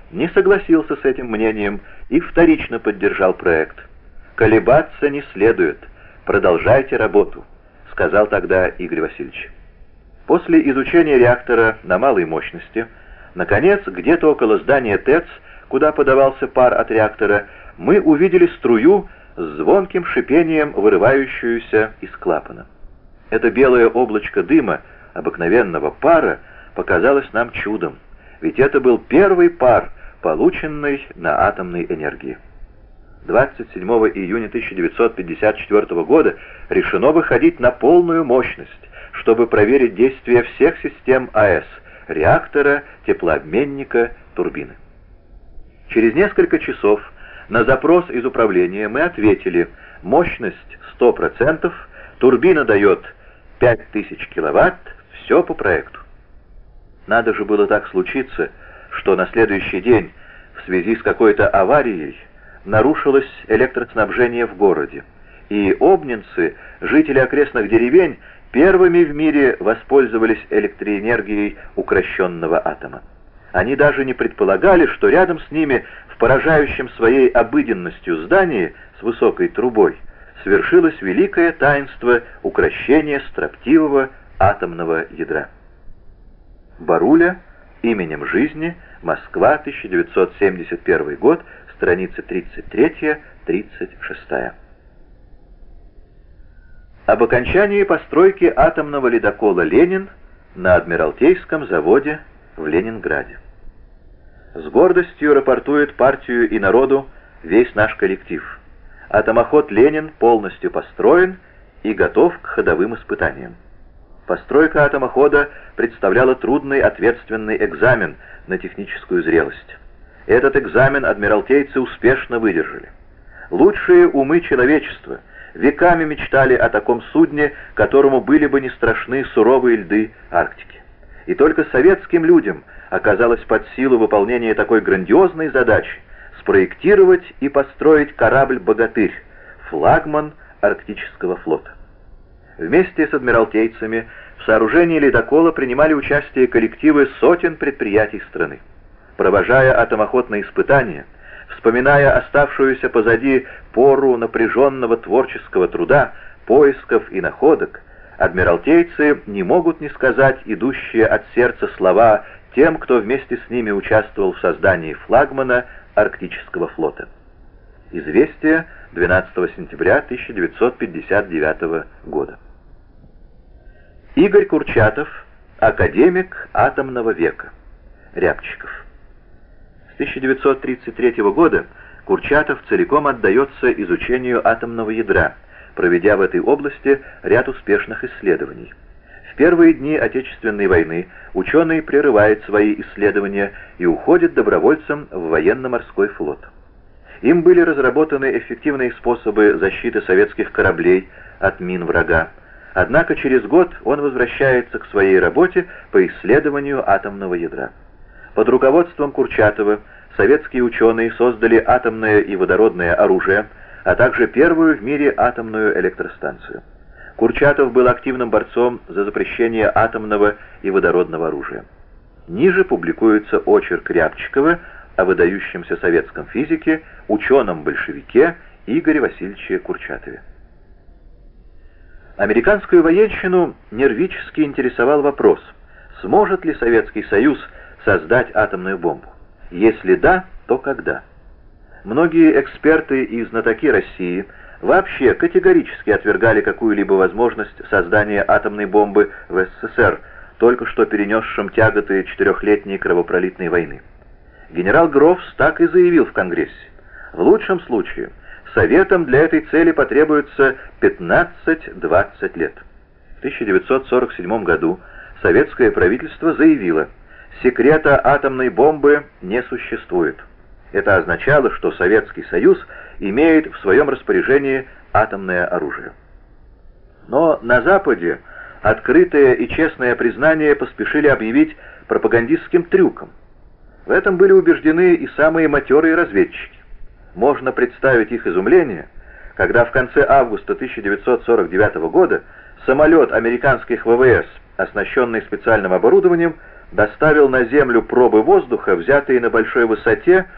не согласился с этим мнением и вторично поддержал проект. «Колебаться не следует, продолжайте работу», — сказал тогда Игорь Васильевич. После изучения реактора на малой мощности, наконец, где-то около здания ТЭЦ, куда подавался пар от реактора, мы увидели струю с звонким шипением, вырывающуюся из клапана. Это белое облачко дыма, обыкновенного пара, показалось нам чудом, ведь это был первый пар, полученный на атомной энергии. 27 июня 1954 года решено выходить на полную мощность, чтобы проверить действие всех систем АЭС, реактора, теплообменника, турбины. Через несколько часов на запрос из управления мы ответили: мощность 100%, турбина дает 5000 киловатт, все по проекту. Надо же было так случиться, что на следующий день в связи с какой-то аварией нарушилось электроснабжение в городе, и обнинцы, жители окрестных деревень, первыми в мире воспользовались электроэнергией укрощенного атома. Они даже не предполагали, что рядом с ними, в поражающем своей обыденностью здании с высокой трубой, свершилось великое таинство укрощения строптивого атомного ядра. Баруля, «Именем жизни», Москва, 1971 год, страницы 33-36. Об окончании постройки атомного ледокола «Ленин» на Адмиралтейском заводе в Ленинграде. С гордостью рапортует партию и народу весь наш коллектив. Атомоход «Ленин» полностью построен и готов к ходовым испытаниям. Постройка атомохода представляла трудный ответственный экзамен на техническую зрелость. Этот экзамен адмиралтейцы успешно выдержали. Лучшие умы человечества веками мечтали о таком судне, которому были бы не страшны суровые льды Арктики. И только советским людям оказалось под силу выполнения такой грандиозной задачи — спроектировать и построить корабль «Богатырь», флагман Арктического флота. Вместе с адмиралтейцами в сооружении ледокола принимали участие коллективы сотен предприятий страны. Провожая атомоход на испытания, вспоминая оставшуюся позади пору напряженного творческого труда, поисков и находок, адмиралтейцы не могут не сказать идущие от сердца слова тем, кто вместе с ними участвовал в создании флагмана Арктического флота. Известие 12 сентября 1959 года. Игорь Курчатов, академик атомного века. Рябчиков. С 1933 года Курчатов целиком отдается изучению атомного ядра, проведя в этой области ряд успешных исследований. В первые дни Отечественной войны ученый прерывает свои исследования и уходит добровольцем в военно-морской флот. Им были разработаны эффективные способы защиты советских кораблей от мин врага. Однако через год он возвращается к своей работе по исследованию атомного ядра. Под руководством Курчатова советские ученые создали атомное и водородное оружие, а также первую в мире атомную электростанцию. Курчатов был активным борцом за запрещение атомного и водородного оружия. Ниже публикуется очерк Рябчикова о выдающемся советском физике, ученом-большевике Игоре Васильевиче Курчатове. Американскую военщину нервически интересовал вопрос, сможет ли Советский Союз создать атомную бомбу. Если да, то когда? Многие эксперты и знатоки России вообще категорически отвергали какую-либо возможность создания атомной бомбы в СССР, только что перенесшем тяготы четырехлетней кровопролитной войны. Генерал Грофс так и заявил в Конгрессе: в лучшем случае Советам для этой цели потребуется 15-20 лет. В 1947 году советское правительство заявило: секрета атомной бомбы не существует. Это означало, что Советский Союз имеет в своем распоряжении атомное оружие. Но на Западе открытое и честное признание поспешили объявить пропагандистским трюком. В этом были убеждены и самые матерые разведчики. Можно представить их изумление, когда в конце августа 1949 года самолет американских ВВС, оснащенный специальным оборудованием, доставил на Землю пробы воздуха, взятые на большой высоте